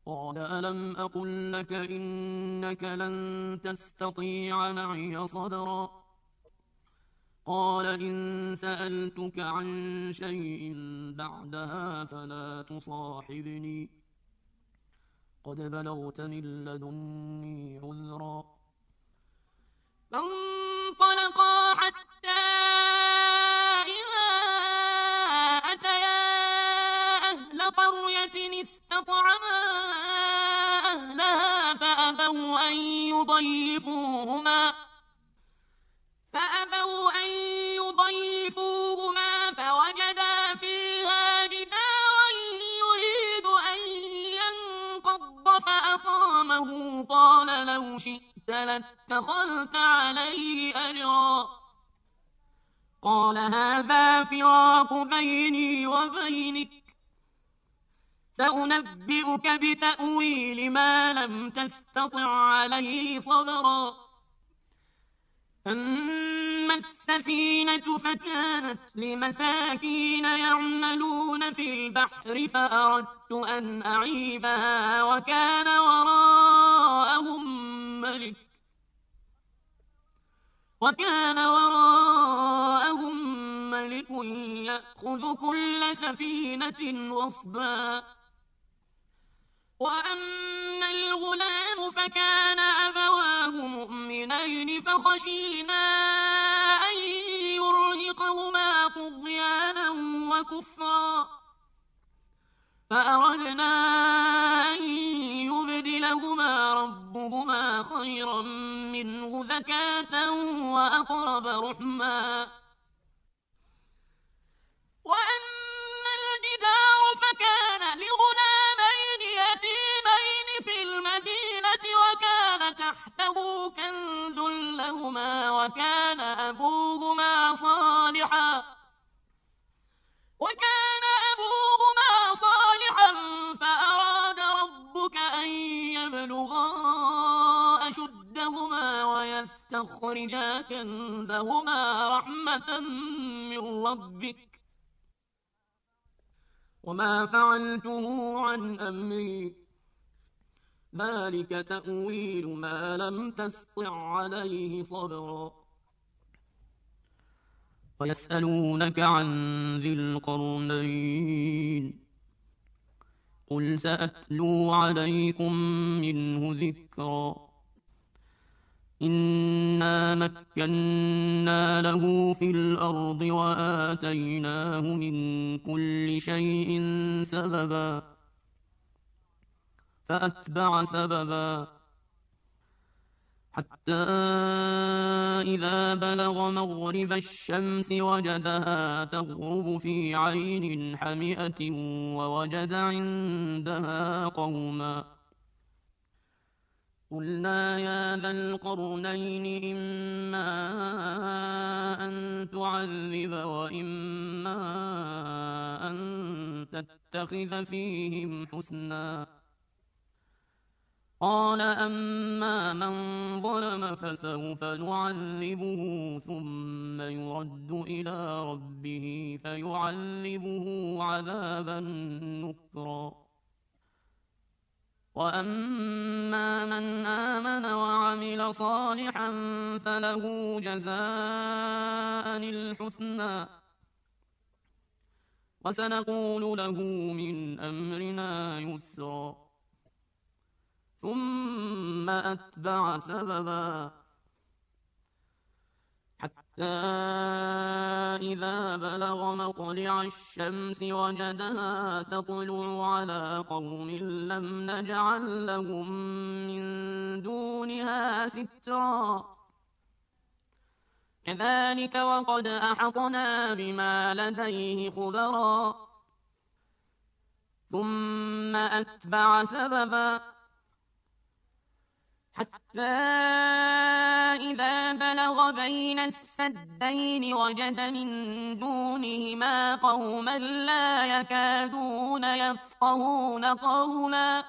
قال ألم أقل لك إنك لن تستطيع معي صبرا قال إن سألتك عن شيء بعدها فلا تصاحبني قد بلغت من لدني عذرا فانطلقا حتى إذا أتيا أهل قرية استطعما أهلها فأبوا أن يضيفوهما فوجدا فيها جدارا يريد أن ينقض فأقامه قال لو شئت لاتخذت عليه أجرا قال هذا فراق بيني وبينك سأنبئك بتأويل ما لم تستطع عليه صبرا أما السفينة فكانت لمساكين يعملون في البحر فأردت أن أعيبها وكان وراءهم ملك يأخذ كل سفينة غصبا وأما الغلام فكان أبواه مؤمنين فخشينا أن يرهقهما طغيانا وكفرا فأردنا أن يبدلهما ربهما خيرا منه زكاة وأقرب رحما وأما الجدار فكان لغلامين يتيمين في المدينة وكان تحته كنز لهما وكان أبوهما صالحا فأراد ربك أن يبلغا أشدهما ويستخرجا كنزهما رحمة من ربك وما فعلته عن أمري ذلك تأويل ما لم تسطع عليه صبرا ويسألونك عن ذي القرنين قل سأتلو عليكم منه ذكرا إنا مكنا له في الأرض وآتيناه من كل شيء سببا فأتبع سببا حتى إذا بلغ مغرب الشمس وجدها تغرب في عين حمئة ووجد عندها قوما قلنا يا ذا القرنين إما أن تعذب وإما أن تتخذ فيهم حسنا قال أما من ظلم فسوف نعذبه ثم يرد إلى ربه فيعذبه عذابا نكرا وأما من آمن وعمل صالحا فله جزاء الحسنى وسنقول له من أمرنا يسرا ثم أتبع سببا حتى إذا بلغ مطلع الشمس وجدها تطلع على قوم لم نجعل لهم من دونها سترا كذلك وقد أحطنا بما لديه خبرا ثم أتبع سببا حتى إذا بلغ بين السدين وجد من دونهما قوما لا يكادون يفقهون قولا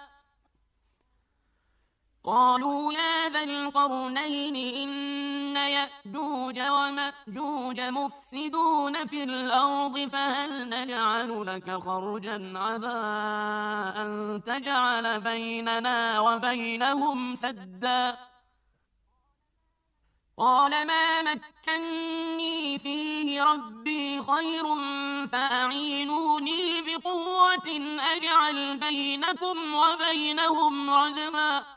قالوا يا ذا القرنين إن يأجوج ومأجوج مفسدون في الأرض فهل نجعل لك خرجا على أن تجعل بيننا وبينهم سدا قال ما مكني فيه ربي خير فأعينوني بقوة أجعل بينكم وبينهم ردما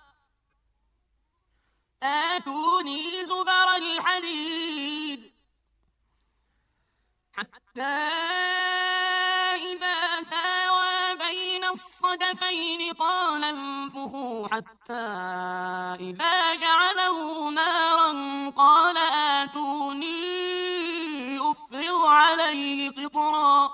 آتوني زبر الحديد حتى إذا ساوى بين الصدفين قال انفخوا حتى إذا جعله نارا قال آتوني أفرغ عليه قطرا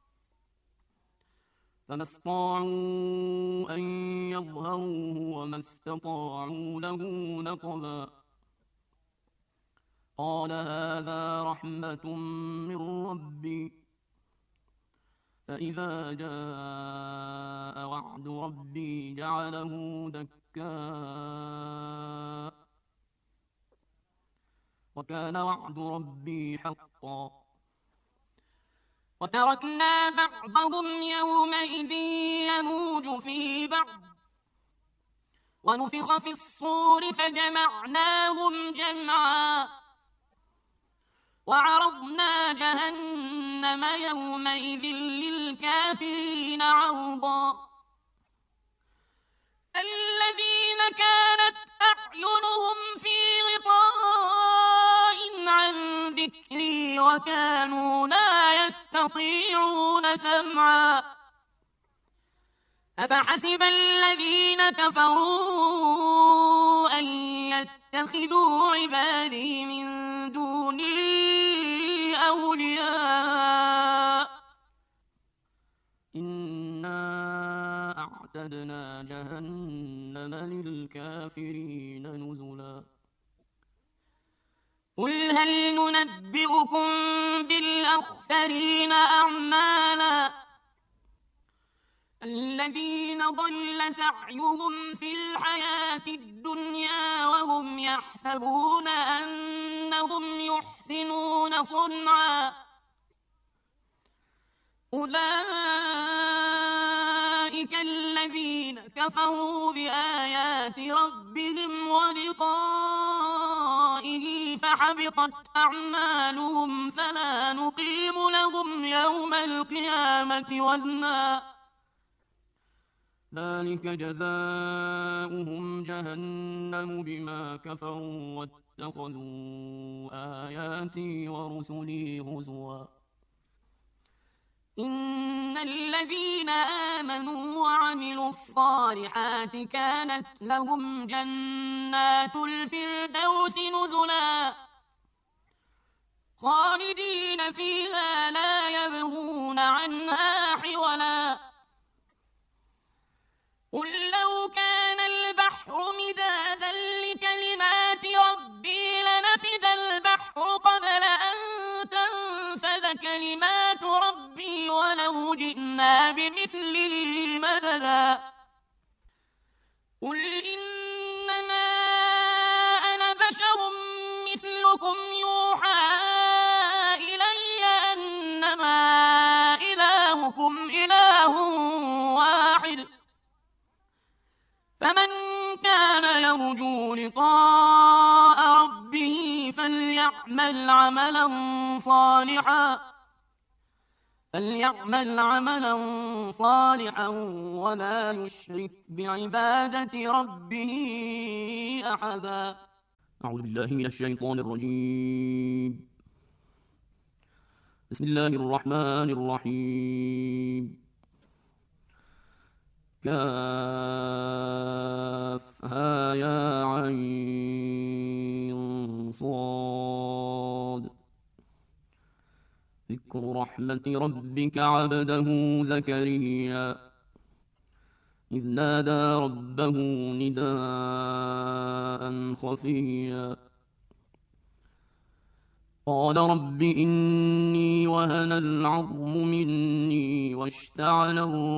فما استطاعوا أن يظهروه وما استطاعوا له نقبا قال هذا رحمة من ربي فإذا جاء وعد ربي جعله دكاء وكان وعد ربي حقا وتركنا بعضهم يومئذ يموج في بعض ونفخ في الصور فجمعناهم جمعا وعرضنا جهنم يومئذ للكافرين عرضا الذين كانت أعينهم في غطاء عن ذكري وكانوا لا يستطيعون سمعا أفحسب الذين كفروا أن يتخذوا عبادي من دوني أولياء إنا أعتدنا جهنم للكافرين نزلا قل هل ننبئكم بالأخسرين أعمالا الذين ضل سعيهم في الحياة الدنيا وهم يحسبون أنهم يحسنون صنعا أولئك الذين كفروا بآيات ربهم ولقائه فحبطت أعمالهم فلا نقيم لهم يوم القيامة وزنا ذلك جزاؤهم جهنم بما كفروا واتخذوا آياتي ورسلي هزوا إن الذين آمنوا وعملوا الصالحات كانت لهم جنات الفردوس نزلا خالدين فيها لا يبغون عنها حولا قل لو كان البحر مدادا لكلمات ربي لنفد البحر قبل أن تنفد كلمات ربي ولو جئنا بمثله مددا قل إنما أنا بشر مثلكم يوحى إلي أنما إلهكم إله واحد فمن كان يرجو لقاء ربه فليعمل عملا صالحا ولا يشرك بعبادة ربه أحدا أعوذ بالله من الشيطان الرجيم بسم الله الرحمن الرحيم كافها يا عين صاد ذكر رحمة ربك عبده زكريا إذ نادى ربه نداء خفيا قال رب إني وهن العظم مني واشتعل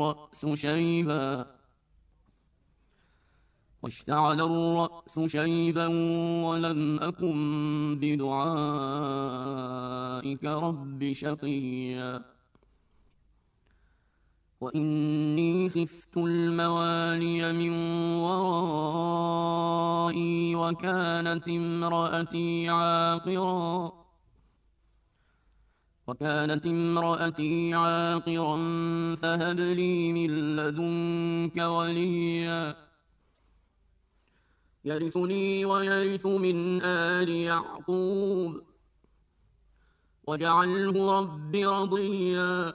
الرأس شيبا ولم أكن بدعائك رب شقيا وإني خفت الموالي من ورائي وكانت امرأتي عاقرا فهب لي من لدنك وليا يرثني ويرث من آل يعقوب واجعله رب رضيا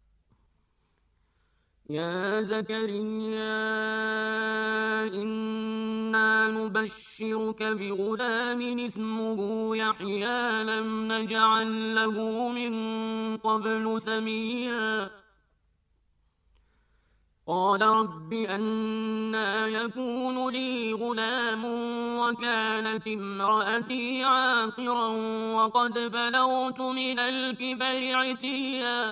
يا زكريا إنا نبشرك بغلام اسمه يحيى لم نجعل له من قبل سميا قال رب أنى يكون لي غلام وكانت امرأتي عاقرا وقد بلغت من الكبر عتيا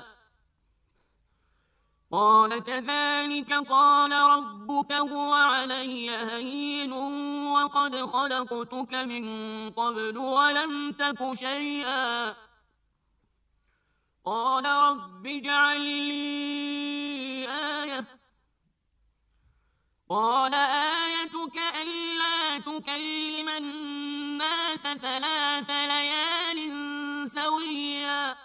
قال كذلك قال ربك هو علي هين وقد خلقتك من قبل ولم تك شيئا قال رب اجعل لي آية قال آيتك ألا تكلم الناس 3 ليال سويا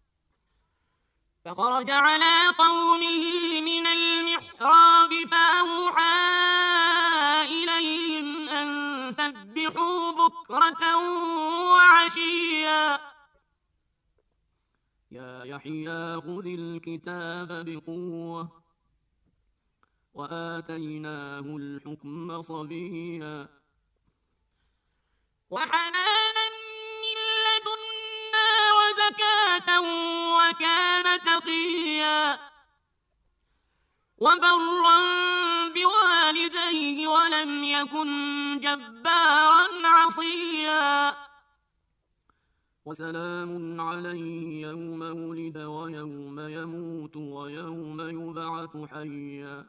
فخرج على قومه من المحراب فأوحى إليهم أن سبحوا بكرة وعشيا يا يحيى خذ الكتاب بقوة وآتيناه الحكم صبيا وحنانا من لدنا وزكاة وكان تقيا وبرا بوالديه ولم يكن جبارا عصيا وسلام عليه يوم ولد ويوم يموت ويوم يبعث حيا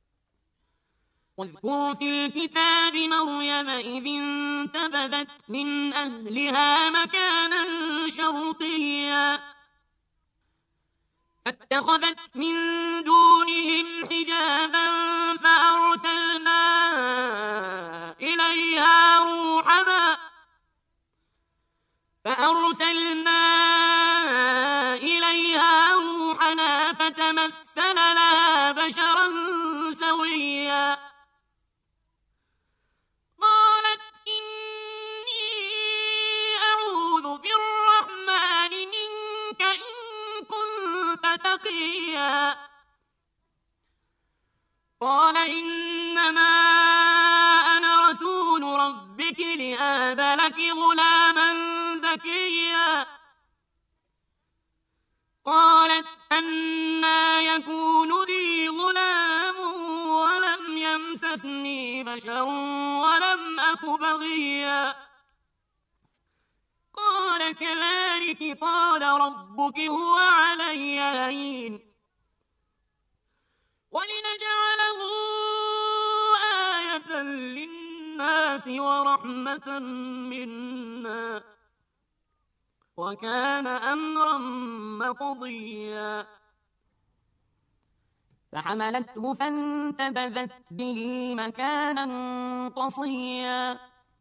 واذكر في الكتاب مريم إذ انتبذت من أهلها مكانا شرقيا فاتخذت من دونهم حجابا فأرسلنا إليها روحنا فتمثل لها بشرا سويا قالت إني أعوذ بالرحمن منك إن كنت تقيا قال إنما أنا رسول ربك لأهب لك غلاما زكيا قالت أنى يكون لي غلام ولم يمسسني بشر ولم أك بغيا قال كذلك قال ربك هو علي هين ولنجعله آية للناس ورحمة منا وكان أمرا مقضيا فحملته فانتبذت به مكانا قصيا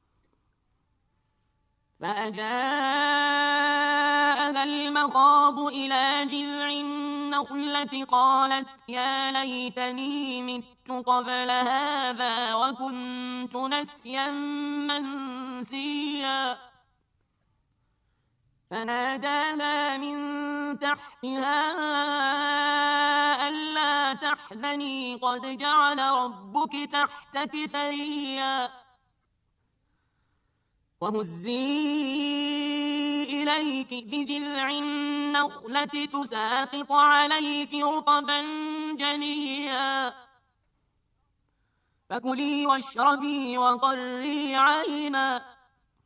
فأجاءها المخاض إلى جذع النخلة قالت يا ليتني مت قبل هذا وكنت نسيا منسيا فناداها من تحتها ألا تحزني قد جعل ربك تحتك سريا وهزي إليك بجذع النخلة تساقط عليك رطبا جنيا فكلي واشربي وقري عينا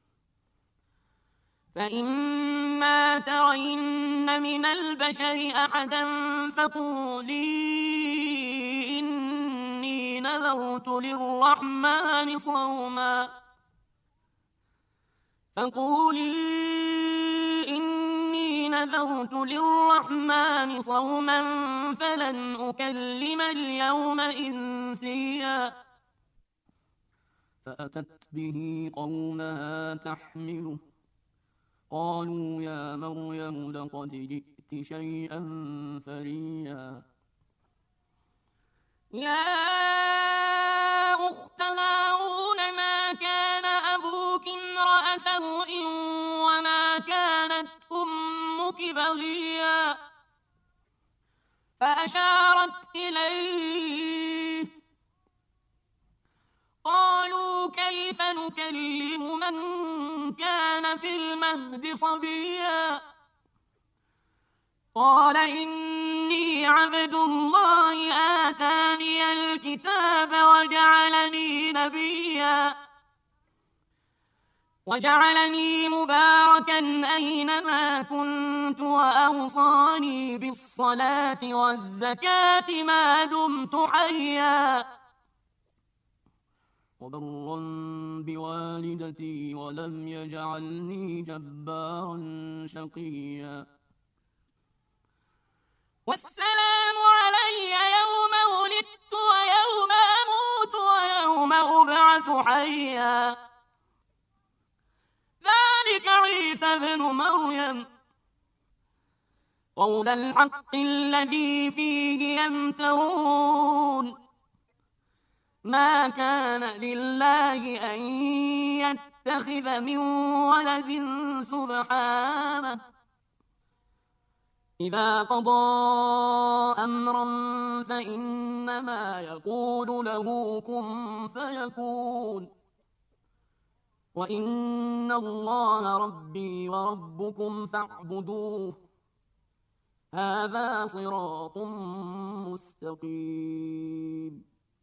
فإما ترين من البشر أحدا فقولي إني نذرت للرحمن صوما فقولي إني نذرت للرحمن صوما فلن أكلم اليوم إنسيا فأتت به قومها تحمله قالوا يا مريم لقد جئت شيئا فريا يا أخت هارون ما كان أبوك امرأ سوء وما كانت أمك بغيا فأشارت إليه قالوا كيف نكلم من كان في المهد صبيا قال إني عبد الله آتاني الكتاب وجعلني نبيا وجعلني مباركا أينما كنت وأوصاني بالصلاة والزكاة ما دمت حيا وبرا بوالدتي ولم يجعلني جبارا شقيا والسلام علي يوم ولدت ويوم أموت ويوم أبعث حيا ذلك عيسى بن مريم قول الحق الذي فيه يمترون ما كان لله أن يتخذ من ولد سبحانه إذا قضى أمرا فإنما يقول له كن فيكون وإن الله ربي وربكم فاعبدوه هذا صراط مستقيم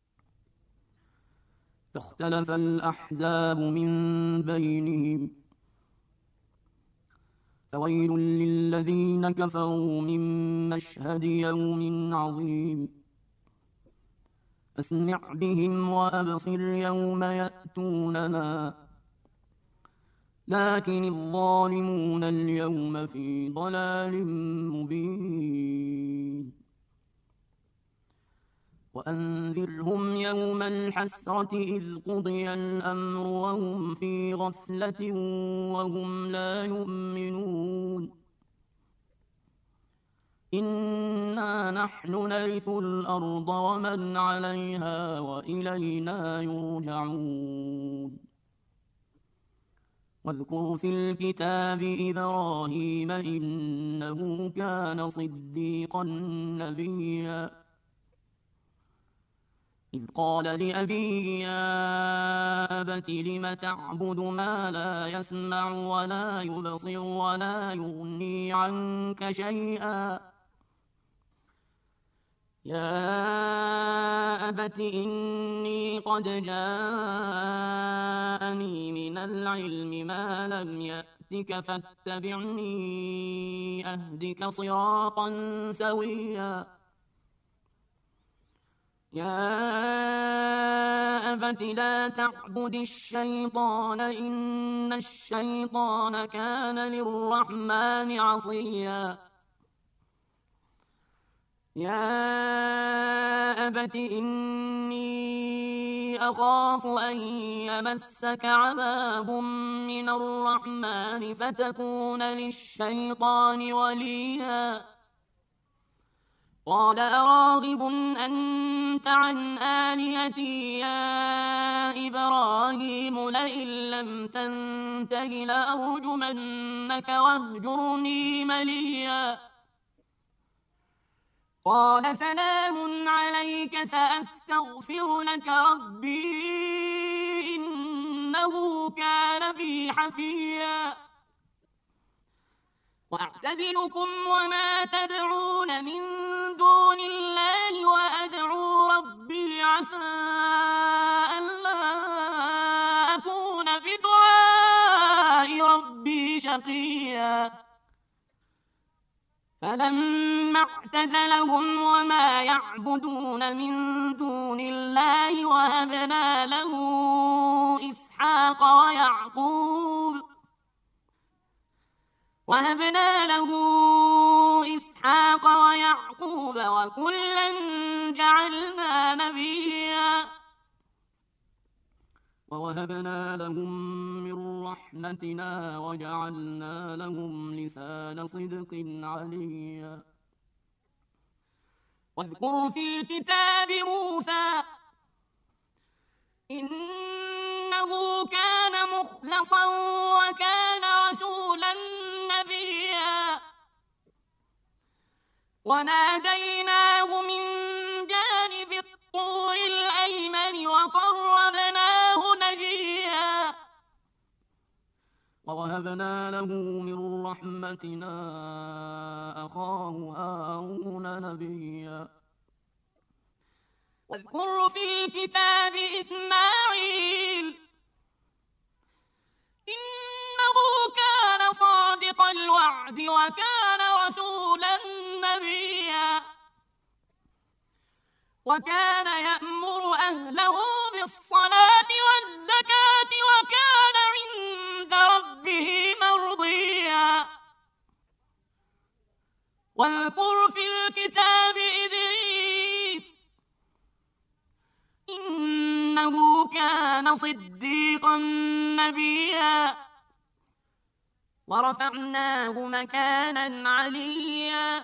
فاختلف الأحزاب من بينهم فويل للذين كفروا من مشهد يوم عظيم أسمع بهم وأبصر يوم يأتوننا لكن الظالمون اليوم في ضلال مبين وأنذرهم يوم الحسرة إذ قضي الأمر وهم في غفلة وهم لا يؤمنون إنا نحن نرث الأرض ومن عليها وإلينا يرجعون واذكر في الكتاب إبراهيم إنه كان صديقا نبيا إذ قال لأبيه يا أبت لم تعبد ما لا يسمع ولا يبصر ولا يغني عنك شيئا يا أبت إني قد جاءني من العلم ما لم يأتك فاتبعني أهدك صراطا سويا يا أبت لا تعبد الشيطان إن الشيطان كان للرحمن عصيا يا أبت إني أخاف أن يمسك عذاب من الرحمن فتكون للشيطان وليا قال أراغب أنت عن آلهتي يا إبراهيم لئن لم تنته لأرجمنك واهجرني مليا قال سلام عليك سأستغفر لك ربي إنه كان بي حفيا وأعتزلكم وما تدعون من دون الله وأدعو ربي عسى ألا أكون بدعاء ربي شقيا فلما اعتزلهم وما يعبدون من دون الله وهبنا له إسحاق ويعقوب وهبنا له إسحاق ويعقوب وكلا جعلنا نبيا ووهبنا لهم من رحمتنا وجعلنا لهم لسان صدق عليا واذكر في الكتاب موسى إنه كان مخلصا وكان رسولا نبيا وناديناه من جانب الطور الأيمن وقربناه نجيا ووهبنا له من رحمتنا أخاه هارون نبيا واذكر في الكتاب إسماعيل إنه كان صادق الوعد وكان رسولا نبيا وكان يأمر أهله بالصلاة والزكاة وكان عند ربه مرضيا واذكر في الكتاب إدريس إنه كان صديقا نبيا ورفعناه مكانا عليا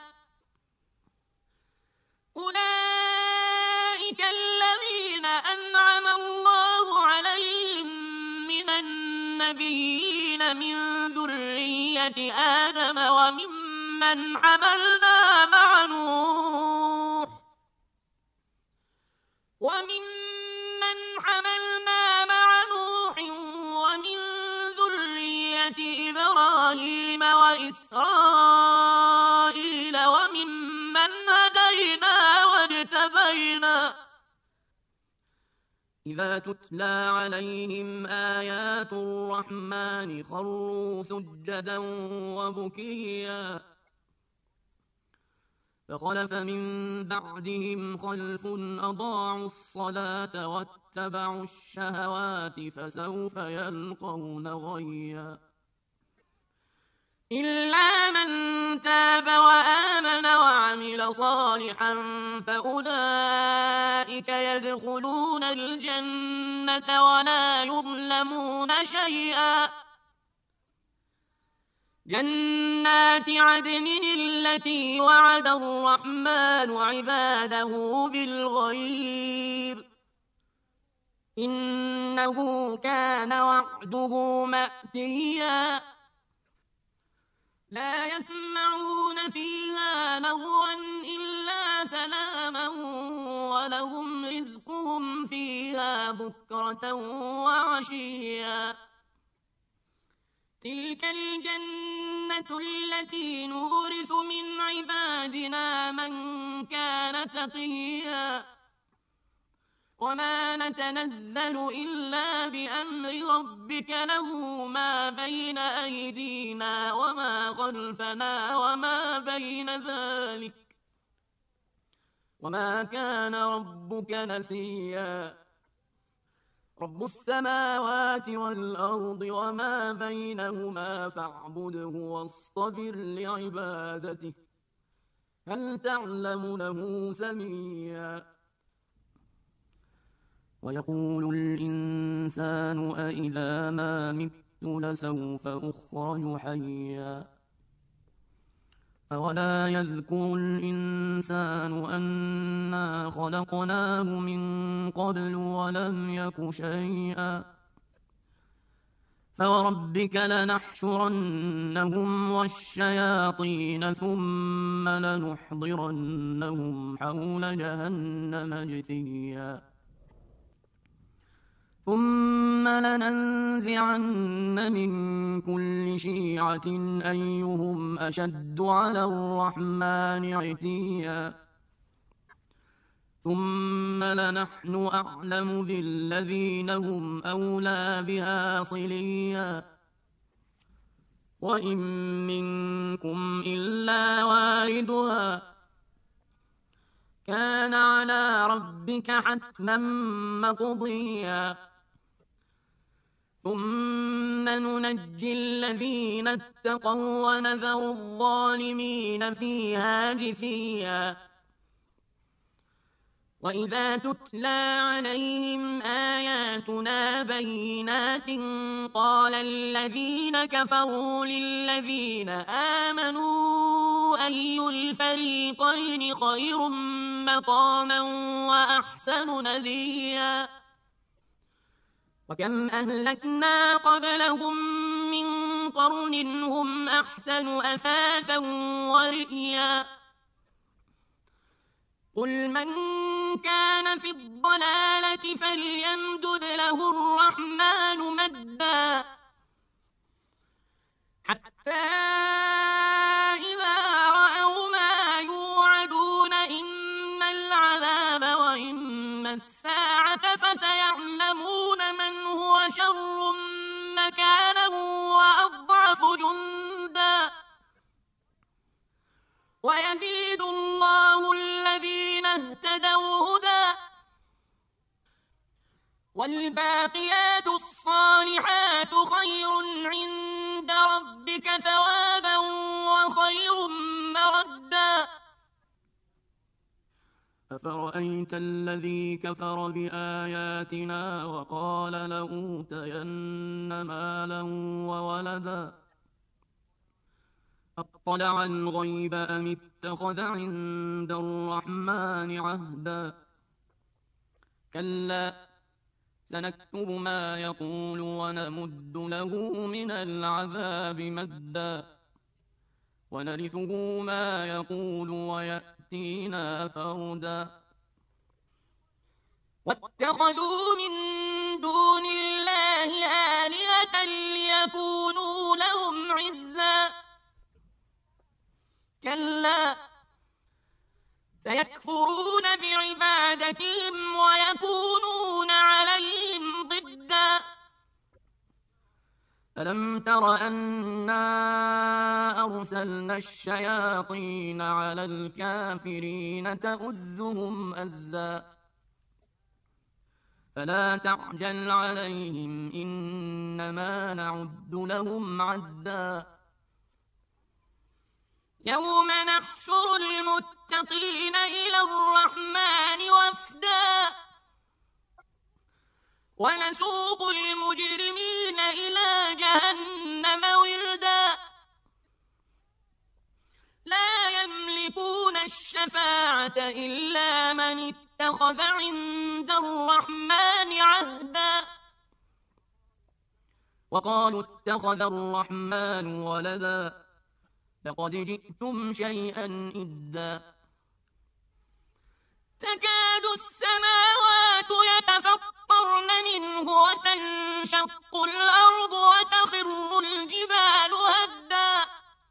أولئك الذين أنعم الله عليهم من النبيين من ذرية آدم وممن حملنا مع نوح ومن ذرية إبراهيم وإسرائيل وممن هدينا واجتبينا إذا تتلى عليهم آيات الرحمن خروا سجدا وبكيا فخلف من بعدهم خلف أضاعوا الصلاة واتبعوا الشهوات فسوف يلقون غيا إلا من تاب وآمن وعمل صالحا فأولئك يدخلون الجنة ولا يظلمون شيئا جنات عدن التي وعد الرحمن عباده بالغيب إنه كان وعده مأتيا لا يسمعون فيها لغوا إلا سلاما ولهم رزقهم فيها بكرة وعشيا تلك الجنة التي نورث من عبادنا من كان تقيا وما نتنزل إلا بأمر ربك له ما بين أيدينا وما خلفنا وما بين ذلك وما كان ربك نسيا رب السماوات والأرض وما بينهما فاعبده واصطبر لعبادته هل تعلم له سميا ويقول الإنسان أإذا ما مت لسوف أخرج حيا أولا يذكر الإنسان أنا خلقناه من قبل ولم يك شيئا فوربك لنحشرنهم والشياطين ثم لنحضرنهم حول جهنم جثيا ثم لننزعن من كل شيعة أيهم أشد على الرحمن عتيا ثم لنحن أعلم بالذين هم أولى بها صليا وإن منكم إلا واردها كان على ربك حتما مقضيا ثم ننجي الذين اتقوا ونذر الظالمين فيها جثيا وإذا تتلى عليهم آياتنا بينات قال الذين كفروا للذين آمنوا أي الفريقين خير مقاما وأحسن نديا وكم أهلكنا قبلهم من قرن هم أحسن أثاثا ورئيا قل من كان في الضلالة فليمدد له الرحمن مدا حتى إذا رأوا ما يوعدون إما العذاب وإما الساعة فسيعلمون من هو شر مكانا وأضعف جندا ويزيد الله الذين اهتدوا هدى والباقيات الصالحات خير عند ربك ثوابا وخير مردا أفرأيت الذي كفر بآياتنا وقال لأوتين مالا وولدا أطلع الغيب أم اتخذ عند الرحمن عهدا كلا سنكتب ما يقول ونمد له من العذاب مدا ونرثه ما يقول ويأتينا فردا واتخذوا من دون الله آلهة ليكونوا لهم عزا كلا سيكفرون بعبادتهم ويكونون عليهم ضدا ألم تر أنا أرسلنا الشياطين على الكافرين تؤزهم أزا فلا تعجل عليهم إنما نعد لهم عدا يوم نحشر المتقين إلى الرحمن وفدا ونسوق المجرمين إلى جهنم وردا لا يملكون الشفاعة إلا من اتخذ عند الرحمن عهدا وقالوا اتخذ الرحمن ولدا لقد جئتم شيئا إدا تكاد السماوات يتفطرن منه وتنشق الأرض وتخر الجبال هدا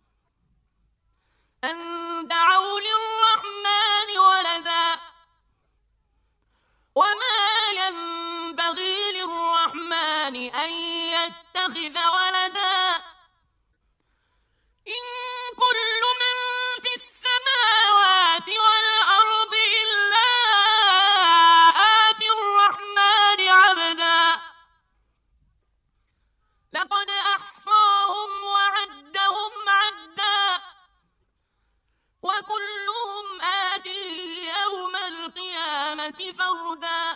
أن دعوا للرحمن ولدا وما ينبغي للرحمن أن يتخذ ولدا إن كل من في السماوات والأرض إلا آتي الرحمن عبدا لقد أحصاهم وعدهم عدا وكلهم آتيه يوم القيامة فردا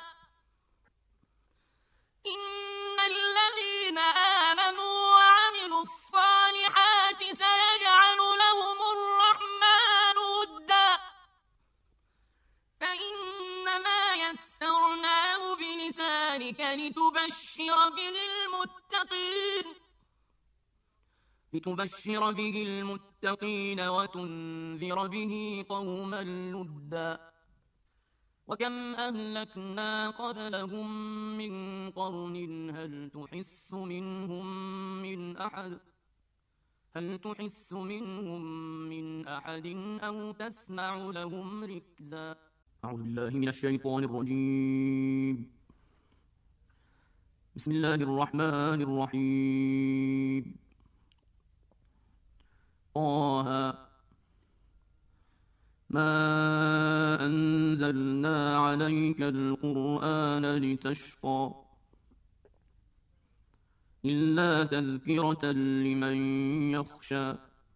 إن الذين آمنوا وعملوا الصالحات سيجعل لهم الرحمن ودا فإنما يسرناه بلسانك لتبشر به المتقين وتنذر به قوما لدا وكم أهلكنا قبلهم من قرن هل تحس منهم من أحد أو تسمع لهم ركزا أعوذ بالله من الشيطان الرجيم بسم الله الرحمن الرحيم طه ما أنزلنا عليك القرآن لتشقى إلا تذكرة لمن يخشى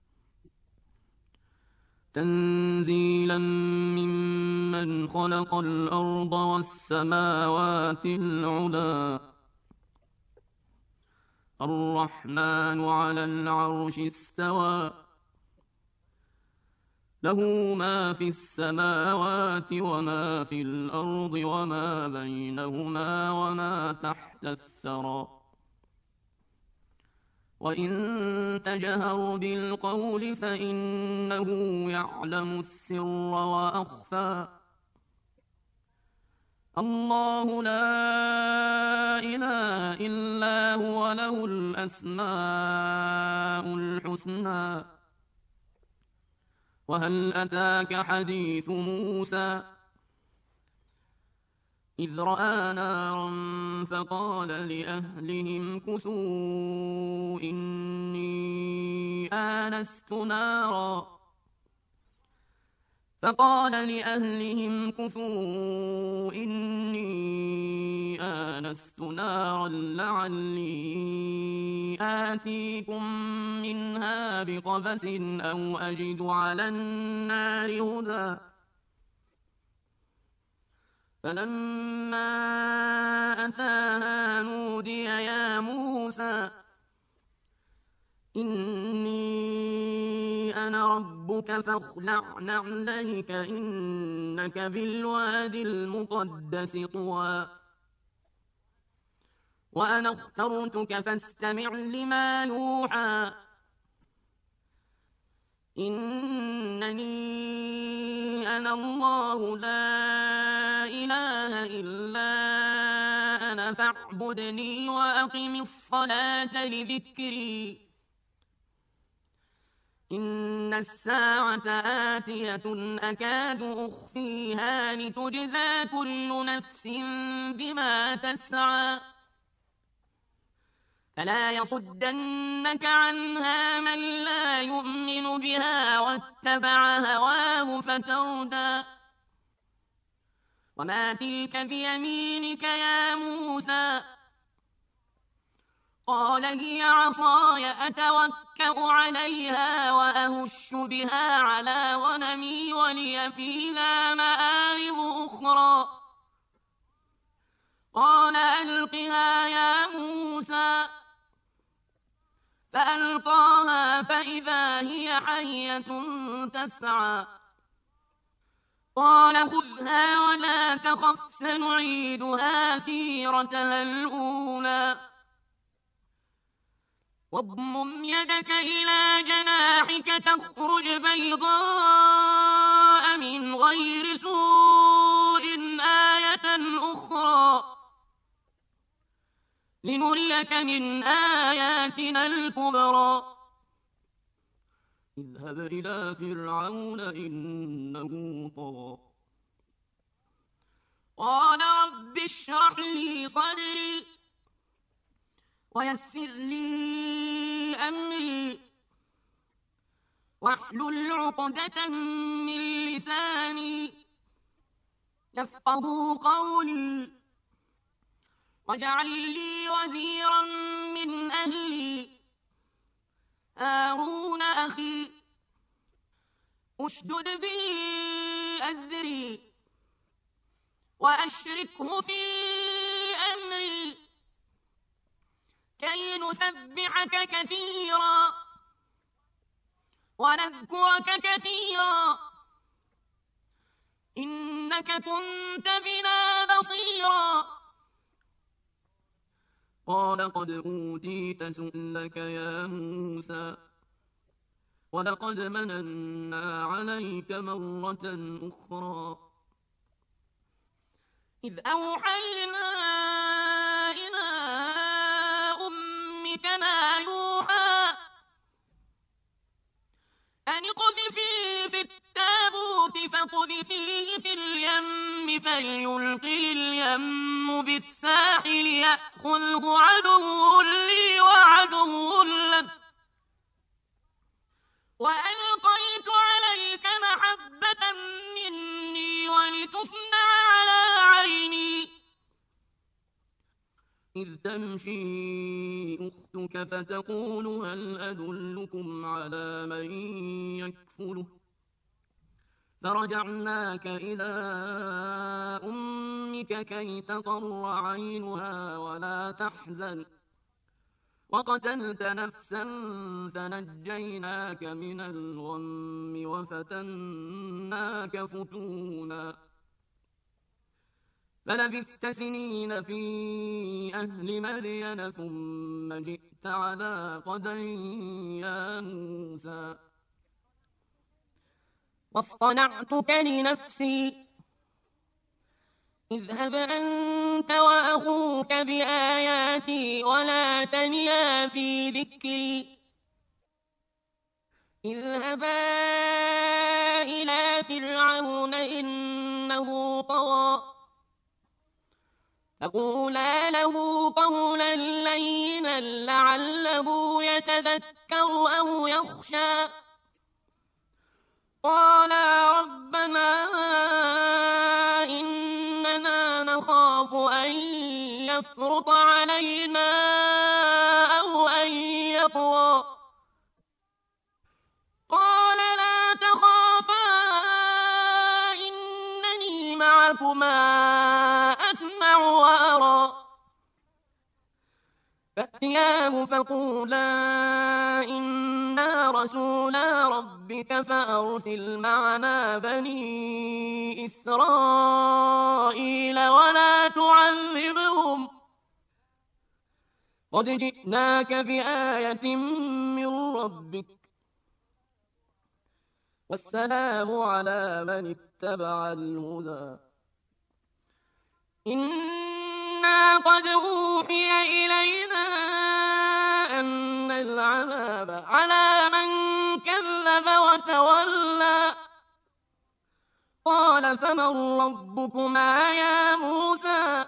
تنزيلا ممن خلق الأرض والسماوات العلى الرحمن على العرش استوى له ما في السماوات وما في الأرض وما بينهما وما تحت الثرى وإن تجهر بالقول فإنه يعلم السر وأخفى الله لا إله إلا هو له الأسماء الحسنى وهل أتاك حديث موسى إذ رأى نارا فقال لأهلهم كثوا إني آنست نارا لعلي آتيكم منها بقبس أو أجد على النار هدى فلما أتاها نودي يا موسى إني أنا ربك فاخلع نعليك إنك بالواد المقدس طوى وأنا اخترتك فاستمع لما يوحى إنني أنا الله لا إله إلا أنا فاعبدني وأقم الصلاة لذكري إن الساعة آتية أكاد أخفيها لتجزى كل نفس بما تسعى فلا يصدنك عنها من لا يؤمن بها واتبع هواه فتردى وما تلك بيمينك يا موسى قال هي عصاي أتوكأ عليها وأهش بها على غنمي ولي فيها مآرب أخرى قال ألقها يا موسى فألقاها فإذا هي حية تسعى قال خذها ولا تخف سنعيدها سيرتها الأولى واضمم يدك إلى جناحك تخرج بيضاء من غير سوء آية أخرى لنريك من آياتنا الكبرى اذهب إلى فرعون إنه طغى قال رب اشرح لي صدري ويسر لي أمري واحلل عقدة من لساني يفقهوا قولي واجعل لي وزيرا من أهلي هارون أخي اشدد به أزري وأشركه في أمري كي نسبحك كثيرا ونذكرك كثيرا إنك كنت بنا بصيرا قال قد أوتيت سؤلك يا موسى ولقد مننا عليك مرة أخرى إذ أوحينا إلى أمك ما يوحى أن اقذفيه في التابوت فاقذفيه في اليم فليلقه اليم بالساحل يأخذه عدو لي وعدو له وألقيت عليك محبة مني ولتصنع على عيني إذ تمشي أختك فتقول هل أدلكم على من يكفله فرجعناك إلى أمك كي تقر عينها ولا تحزن وقتلت نفسا فنجيناك من الغم وفتناك فتونا فلبثت سنين في أهل مدين ثم جئت على قدر يا موسى واصطنعتك لنفسي اذهب أنت وأخوك بآياتي ولا تنيا في ذكري اذهبا إلى فرعون إنه طغى فقولا له قولا لينا لعله يتذكر أو يخشى قالا ربنا إننا نخاف أن يفرط علينا أو أن يطغى قال لا تخافا إنني معكما أسمع وأرى فأتياه فقولا إنا رسولا ربك فأرسل معنا بني إسرائيل ولا تعذبهم قد جئناك بآية من ربك والسلام على من اتبع الهدى إنا قد أوحي إلينا أن العذاب على من كذب وتولى قال فمن ربكما يا موسى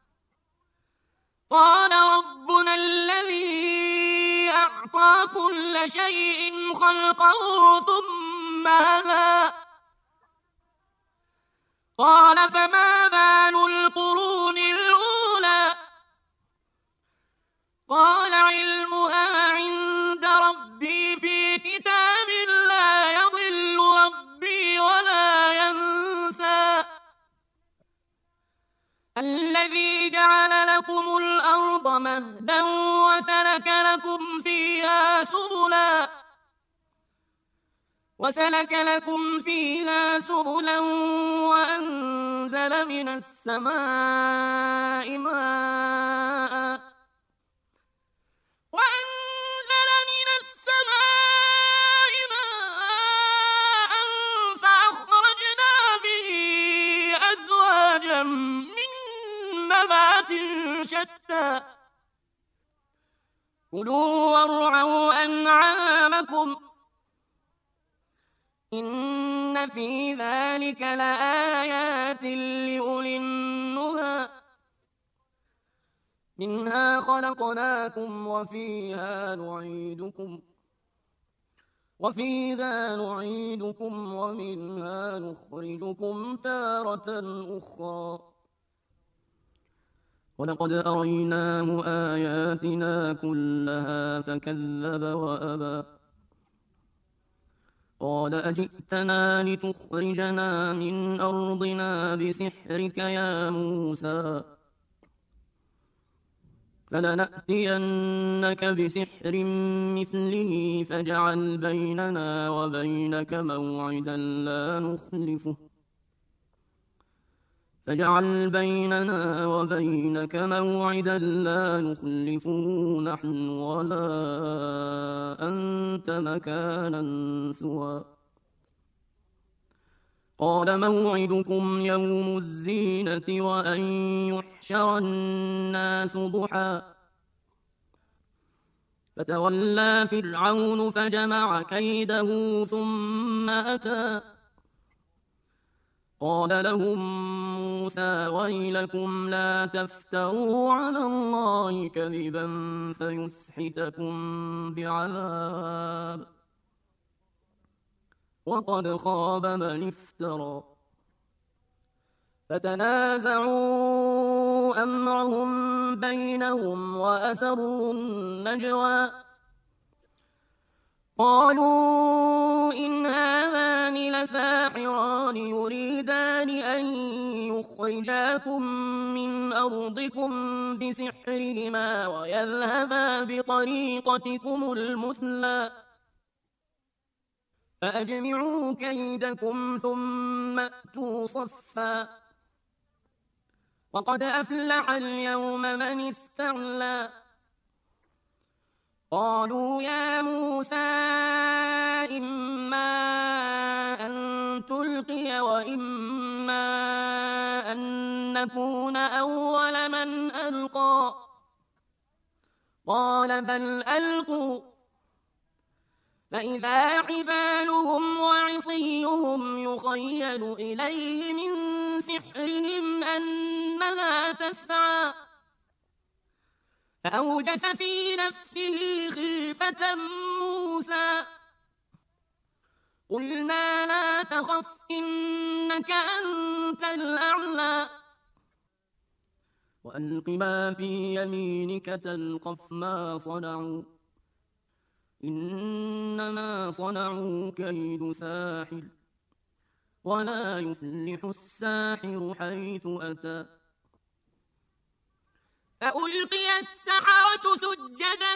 قال ربنا الذي أعطى كل شيء خلقه ثم هدى قال فما بال القرون الأولى قال علمها عند ربي في كتاب لا يضل ربي ولا ينسى الذي جعل لكم الأرض مهدا وسلك لكم فيها سبلا وأنزل من السماء ماء فأخرجنا به أزواجا من نبات شتى كلوا وارعوا أنعامكم إن في ذلك لآيات لأولي النهى منها خلقناكم وفيها نعيدكم ومنها نخرجكم تارة أخرى ولقد أريناه آياتنا كلها فكذب وأبى قال أجئتنا لتخرجنا من أرضنا بسحرك يا موسى فلنأتينك بسحر مثله فاجعل بيننا وبينك موعدا لا نخلفه نحن ولا أنت مكانا سوى قال موعدكم يوم الزينة وأن يحشر الناس ضحى فتولى فرعون فجمع كيده ثم أتى قال لهم موسى ويلكم لا تفتروا على الله كذبا فيسحتكم بعذاب وقد خاب من افترى فتنازعوا أمرهم بينهم وأسروا النجوى قالوا إن هذان لساحران يريدان أن يخرجاكم من أرضكم بسحرهما ويذهبا بطريقتكم المثلى فأجمعوا كيدكم ثم أتوا صفا وقد أفلح اليوم من استعلى قالوا يا موسى إما أن تلقي وإما أن نكون أول من ألقى قال بل ألقوا فإذا حبالهم وعصيهم يخيل إليه من سحرهم أنها تسعى فأوجس في نفسه خيفة موسى قلنا لا تخف إنك أنت الأعلى وألق ما في يمينك تلقف ما صنعوا إنما صنعوا كيد ساحر ولا يفلح الساحر حيث أتى فألقي السحرة سجدا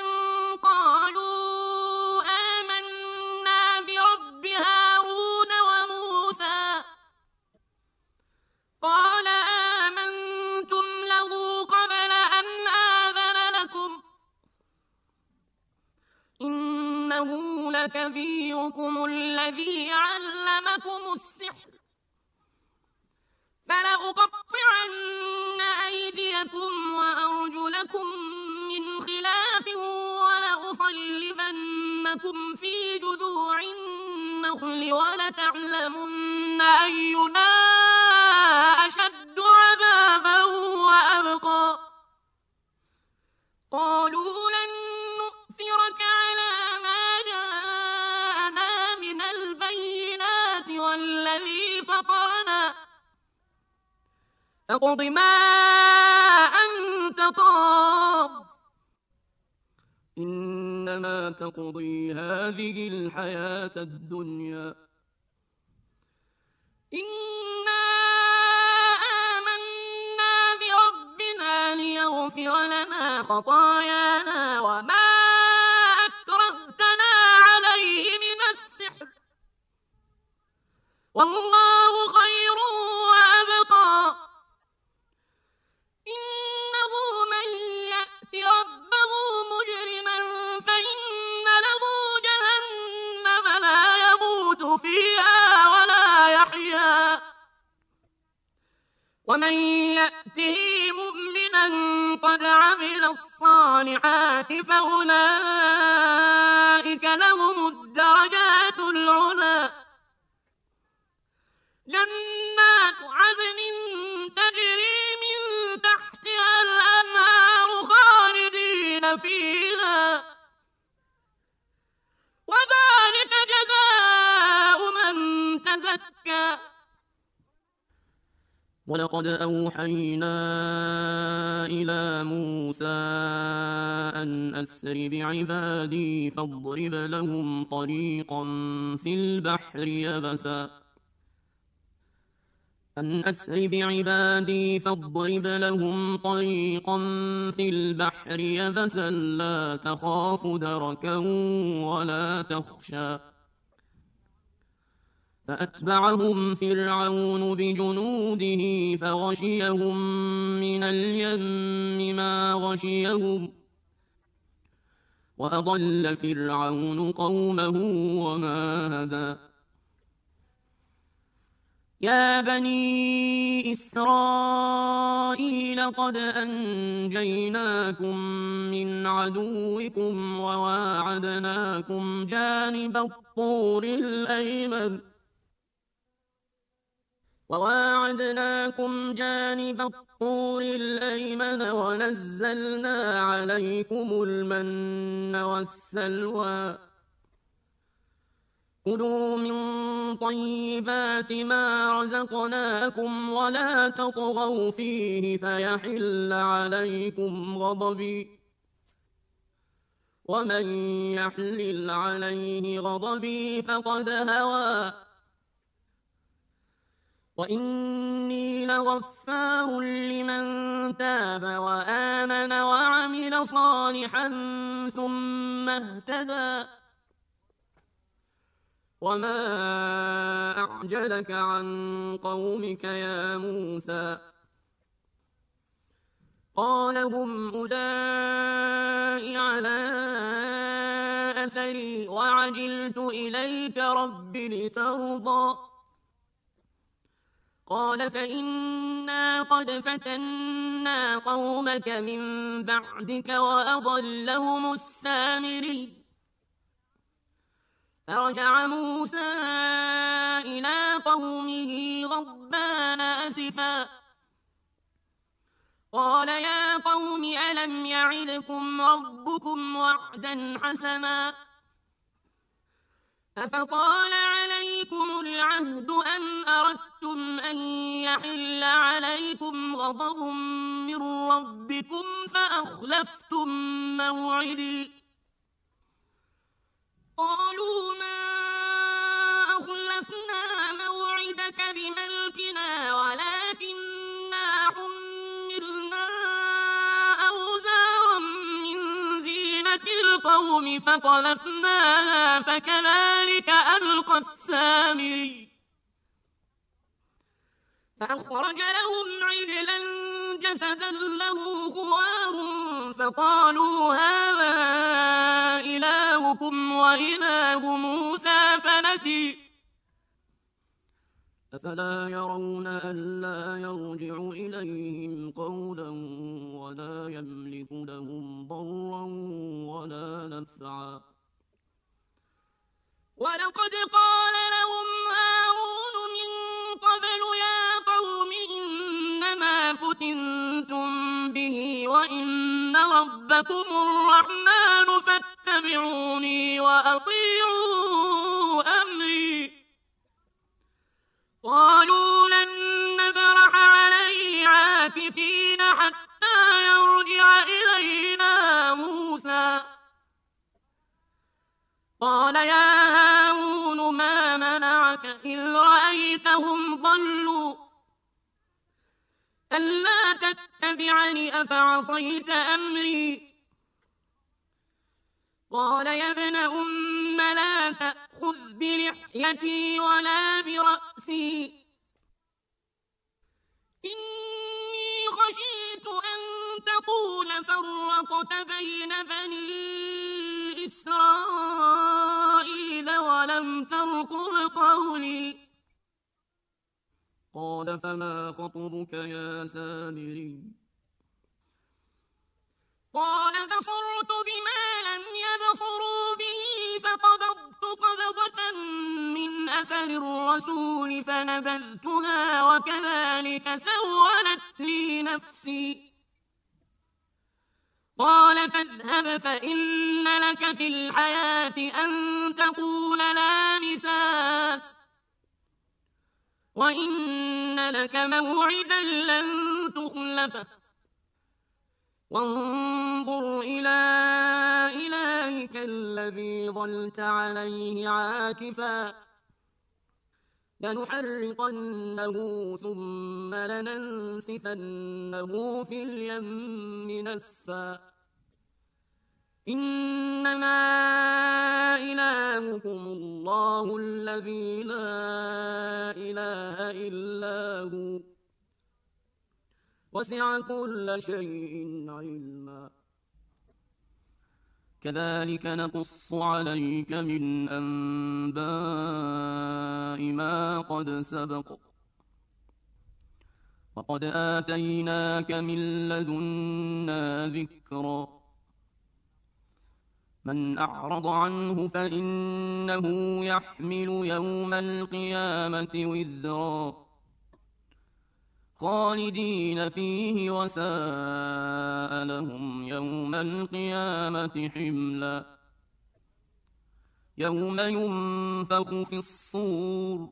قالوا آمنا برب هارون وموسى قال آمنتم له قبل أن آذن لكم إنه لكبيركم الذي علمكم السحر فلأقطعن أيديكم وأرجلكم من خلاف ولأصلبنكم في جذوع النخل ولتعلمن أينا أشد عذابا وأبقى قالوا لن نؤثرك على ما جاءنا من البينات والذي فطرنا فاقض ما أنت قاض إنما تقضي هذه الحياة الدنيا إنا آمنا بربنا ليغفر لنا خطايانا وما أكرهتنا عليه من السحر والله خير وأبقى إنه من يأت ربه مجرما فإن له جهنم لا يموت فيها ولا يحيا ومن يأته مؤمنا قد عمل الصالحات فأولئك لهم الدرجات العلى جنات عدن تجري من تحتها الأنهار خالدين فيها وذلك جزاء من تزكى ولقد أوحينا إلى موسى أن أسر بعبادي فاضرب لهم طريقا في البحر يبسا أن أسر بعبادي فاضرب لهم طريقا في البحر يبسا لا تخاف دركا ولا تخشى فأتبعهم فرعون بجنوده فغشيهم من اليم ما غشيهم وأضل فرعون قومه وما هدى يا بني إسرائيل قد أنجيناكم من عدوكم وواعدناكم جانب الطور الأيمن ونزلنا عليكم المن والسلوى كلوا من طيبات ما رزقناكم ولا تطغوا فيه فيحل عليكم غضبي ومن يحلل عليه غضبي فقد هوى وإني لغفار لمن تاب وآمن وعمل صالحا ثم اهتدى وما أعجلك عن قومك يا موسى قال هم أولئك على أثري وعجلت إليك رب لترضى قال فإنا قد فتنا قومك من بعدك وأضلهم السامري فرجع موسى إلى قومه غضبان أسفا قال يا قوم ألم يعدكم ربكم وعدا حسنا أفطال عليكم العهد أم أردتم أن يحل عليكم غضب من ربكم فأخلفتم موعدي قالوا ما أخلفنا موعدك بملكنا ولكننا حملنا أوزارا من زينة القوم فقذفناها فكذلك ألقى السامري فأخرج لهم عجلا جسدا له خوار فقالوا هذا إلهكم وإله موسى فنسي أفلا يرون ألا يرجع إليهم قولا ولا يملك لهم ضرا ولا نفعا ولقد قال لهم هارون من قبل يا قوم إنما فتنتم به وإن ربكم الرحمن فاتبعوني وأطيعوا أمري قالوا لن نبرح عليه عاكفين حتى يرجع إلينا موسى قال يا هارون ما منعك إذ رأيتهم ضلوا ألا تتبعني أفعصيت أمري قال يا ابن أم لا تأخذ بلحيتي ولا برأسي إني خشيت أن تقول فرقت بين بني إسرائيل ولم ترقب قولي قال فما خطبك يا سامري قال بصرت بما لم يبصروا به فقبضت قبضة من أثر الرسول فنبذتها وكذلك سولت لي نفسي قال فاذهب فإن لك في الحياة أن تقول لا مساس وإن لك موعدا لن تخلفه وانظر إلى إلهك الذي ظلت عليه عاكفا لنحرقنه ثم لننسفنه في اليم نسفا إنما إلهكم الله الذي لا إله إلا هو وسع كل شيء علما كذلك نقص عليك من أنباء ما قد سبق وقد آتيناك من لدنا ذكرا من أعرض عنه فإنه يحمل يوم القيامة وزرا خالدين فيه وساء لهم يوم القيامة حملا يوم ينفخ في الصور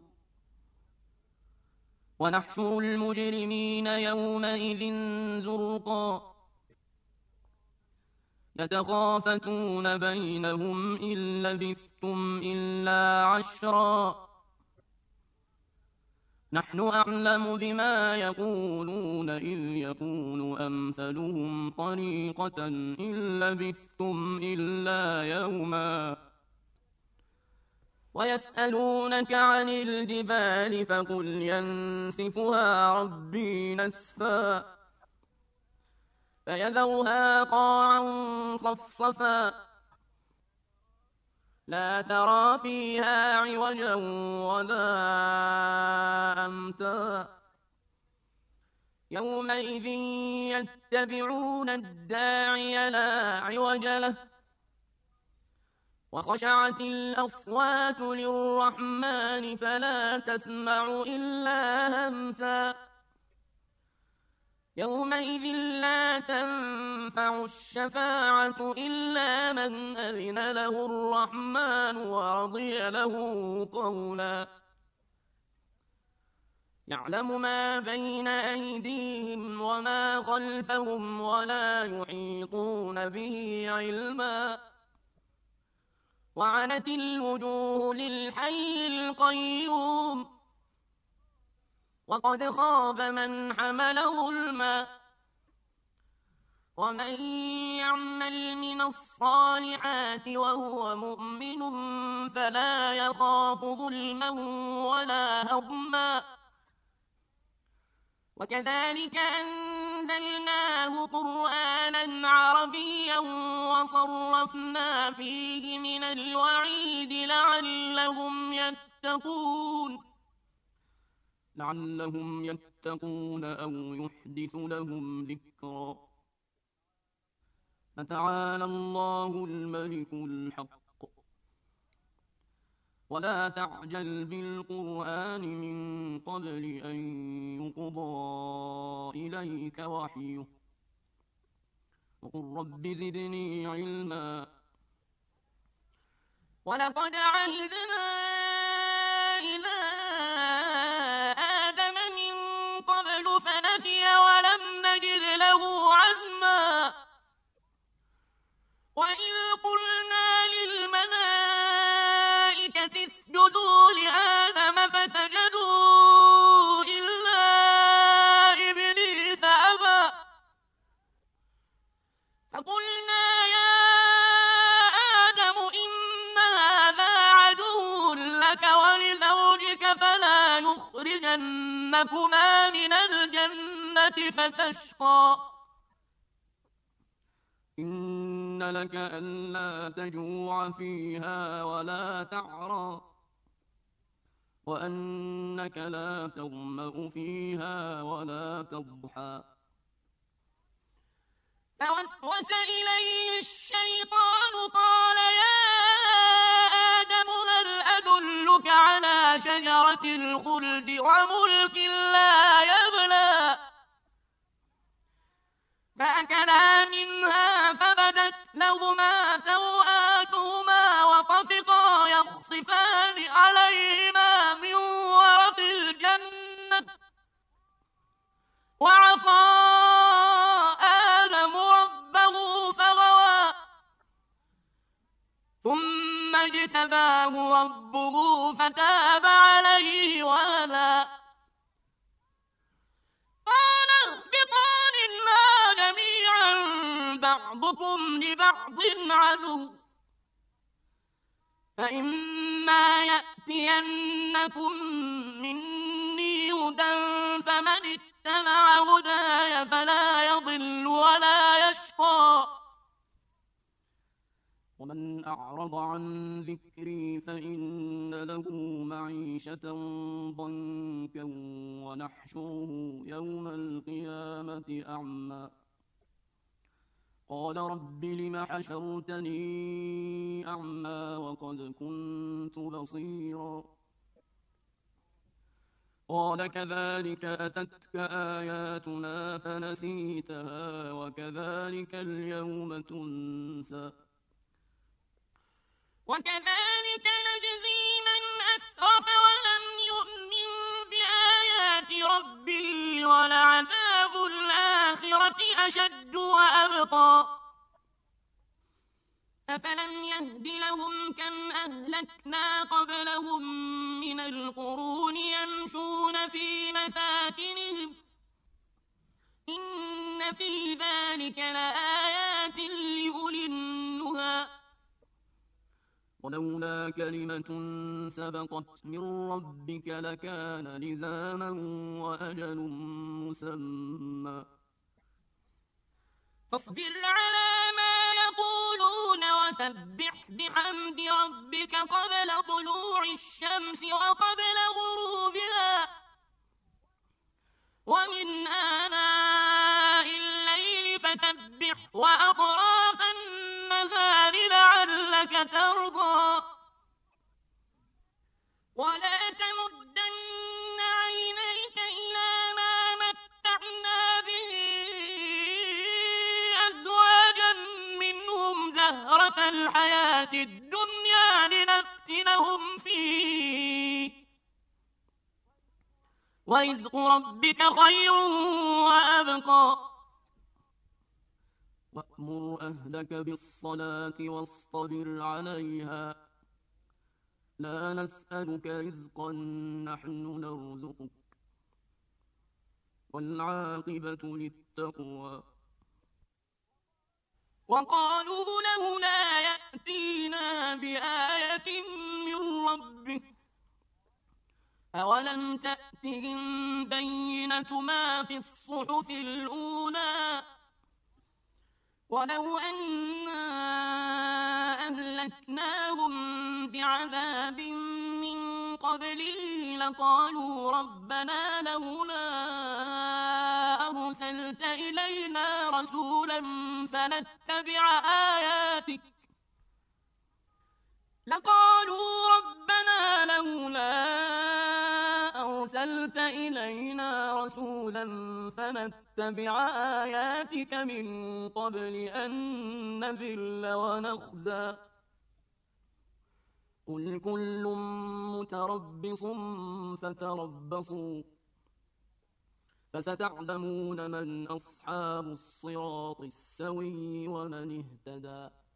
ونحشر المجرمين يومئذ زرقا يتخافتون بينهم إن لبثتم إلا عشرا نحن أعلم بما يقولون إذ يقول أمثلهم طريقة إن لبثتم إلا يوما ويسألونك عن الجبال فقل ينسفها ربي نسفا فيذرها قاعا صفصفا لا ترى فيها عوجا ولا أمتا يومئذ يتبعون الداعي لا عوج له وخشعت الأصوات للرحمن فلا تسمع إلا همسا يومئذ لا تنفع الشفاعة إلا من أذن له الرحمن ورضي له قولا يعلم ما بين أيديهم وما خلفهم ولا يحيطون به علما وعنت الوجوه للحي القيوم وقد خاب من حمل ظلما ومن يعمل من الصالحات وهو مؤمن فلا يخاف ظلما ولا هضما وكذلك أنزلناه قرآنا عربيا وصرفنا فيه من الوعيد لعلهم يتقون أو يحدث لهم ذكرا فتعالى الله الملك الحق ولا تعجل بالقرآن من قبل أن يقضى إليك وحيه وقل رب زدني علما ولقد عهدنا إلى آدم من قبل فنسي ولم نجد له عزما وإذ قلنا للملائكة اسجدوا لآدم فسجدوا إلا إبليس أبى فقلنا يا آدم إن هذا عدو لك ولزوجك فلا يخرجنكما من الجنة فتشقى إن لك ألا تجوع فيها ولا تعرى وأنك لا تظمأ فيها ولا تضحى فوسوس إليه الشيطان قال يا آدم هل أدلك على شجرة الخلد وملك لا يبلى فأكلا منها فبدت لهما سوآتهما وطفقا يخصفان عليهما من ورق الجنة وعصى آدم ربه فغوى ثم اجتباه ربه فتاب عليه وهدى قال اهبطا منها جميعا بعضكم لبعض عدو فإما يأتينكم مني هدى فمن اتبع هداي فلا يضل ولا يشقى ومن أعرض عن ذكري فإن له معيشة ضنكا ونحشره يوم القيامة أعمى قال رب لم حشرتني أعمى وقد كنت بصيرا قال كذلك أتتك آياتنا فنسيتها وكذلك اليوم تنسى وكذلك نجزي من أسرف ولم يؤمن بآيات ربه ولعذاب الآخرة أشد وأبقى أفلم يهد لهم كم أهلكنا قبلهم من القرون يمشون في مساكنهم إن في ذلك لآيات لأولي النهى ولولا كلمة سبقت من ربك لكان لزاما وأجل مسمى فاصبر على ما يقولون وسبح بحمد ربك قبل طلوع الشمس وقبل غروبها ومن آناء الليل فسبح وأطراف النهار لعلك ترضى ولا تمدن عينيك إلى ما متعنا به أزواجا منهم زهرة الحياة الدنيا لنفتنهم فيه ورزق ربك خير وأبقى وأمر أهلك بالصلاة واصطبر عليها لا نسألك رزقا نحن نرزقك والعاقبة للتقوى وقالوا لولا يأتينا بآية من ربه أولم تأتهم بينة ما في الصحف الأولى ولو أنا أهلكناهم بعذاب من قبله لقالوا ربنا لولا أرسلت إلينا رسولا فنتبع آياتك لقالوا ربنا لولا أرسلت إلينا رسولا فنتبع آياتك من قبل أن نذل ونخزى قل كل متربص فتربصوا فستعلمون من أصحاب الصراط السوي ومن اهتدى